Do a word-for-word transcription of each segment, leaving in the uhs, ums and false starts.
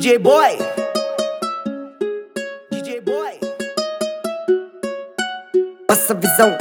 D J Boy, D J Boy, passa a visão.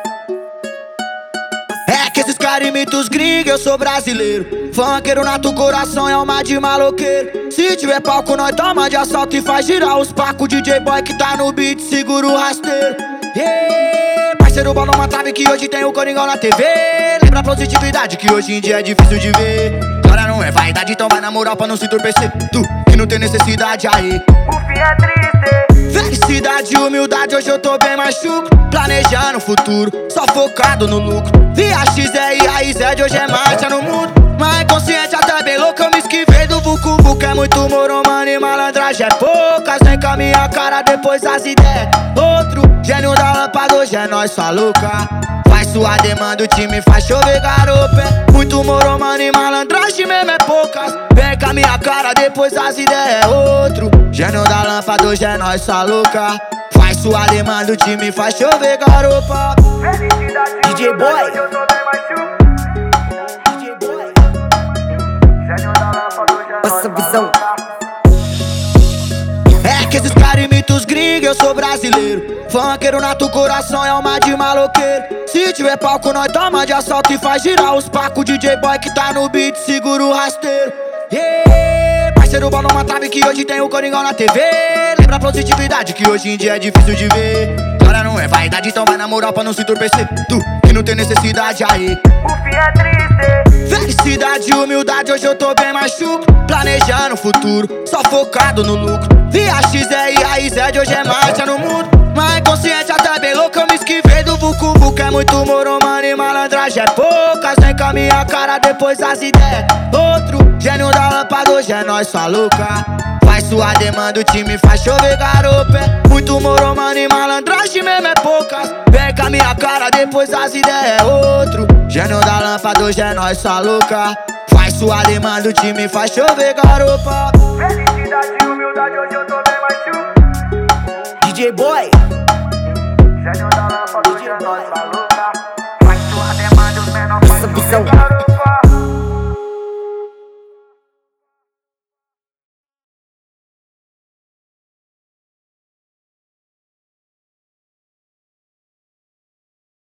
É que esses caras imitam os gringos, eu sou brasileiro. Funkeiro nato, coração é alma de maloqueiro. Se tiver palco, nós toma de assalto e faz girar os pacos. D J Boy que tá no beat, segura o rasteiro. Yeah, parceiro, bola uma trave que hoje tem o Coringão na T V. Lembra a positividade que hoje em dia é difícil de ver. Agora não é vaidade, então vai na moral pra não se entorpecer. Tu que não tem necessidade aí, o fim é triste. felicidade e humildade, hoje eu tô bem machuco. Planejando o futuro, só focado no lucro. Via X R A I Z, hoje é marcha no mundo. Mas consciente até bem louco, eu me esquivei do Vucu Vucu. É muito moro, mano, e malandragem é poucas. Vem com a minha cara, depois as ideias. Outro gênio da lâmpada, hoje é nós, sua louca. Faz sua demanda, o time faz chover garopa. É muito moro, mano, e malandragem mesmo é poucas. Vem com a minha cara, depois as ideias. Outro gênio da lâmpada, hoje é nós, sua louca. Faz sua demanda, o time faz chover garopa. Felicidade, D J Boy, hoje eu tô bem machuco. D J Boy, Gênio da lâmpada, hoje é passa a nós, visão. É que esses caras imitam os gringos, eu sou brasileiro. Funkeiro nato, coração é alma de maloqueiro. Se tiver palco, nós toma de assalto e faz girar os pacos. D J Boy que tá no beat, segura o rasteiro. Yeah, parceiro, bola uma trave que hoje tem o Coringão na T V. Lembra a positividade que hoje em dia é difícil de ver. Agora não é vaidade, então vai na moral pra não se entorpecer. Tu que não tem necessidade aí, o fim é triste. felicidade e humildade, hoje eu tô bem machuco. Planejando o futuro, só focado no lucro. Via X R A I Z, hoje é marcha no mundo. Mas consciente até bem louco, eu me esquivei do Vucu Vucu. É muito moro, mano, e malandragem é poucas. Vem com a minha cara, depois as ideias. Outro gênio da lâmpada, hoje é nós, sua louca. Faz sua demanda, o time faz chover garopa. É muito moro, mano, e malandragem mesmo é poucas. Vem com a minha cara, depois as ideias. Outro gênio da lâmpada, hoje é nós, sua louca. Faz sua demanda, o time faz chover garopa. Felicidade e humildade, hoje eu tô bem machuco. D J Boy, Gênio da lâmpada, hoje é nós, tá louca. Faz sua demanda, os menores passa faz a visão. chover garopa.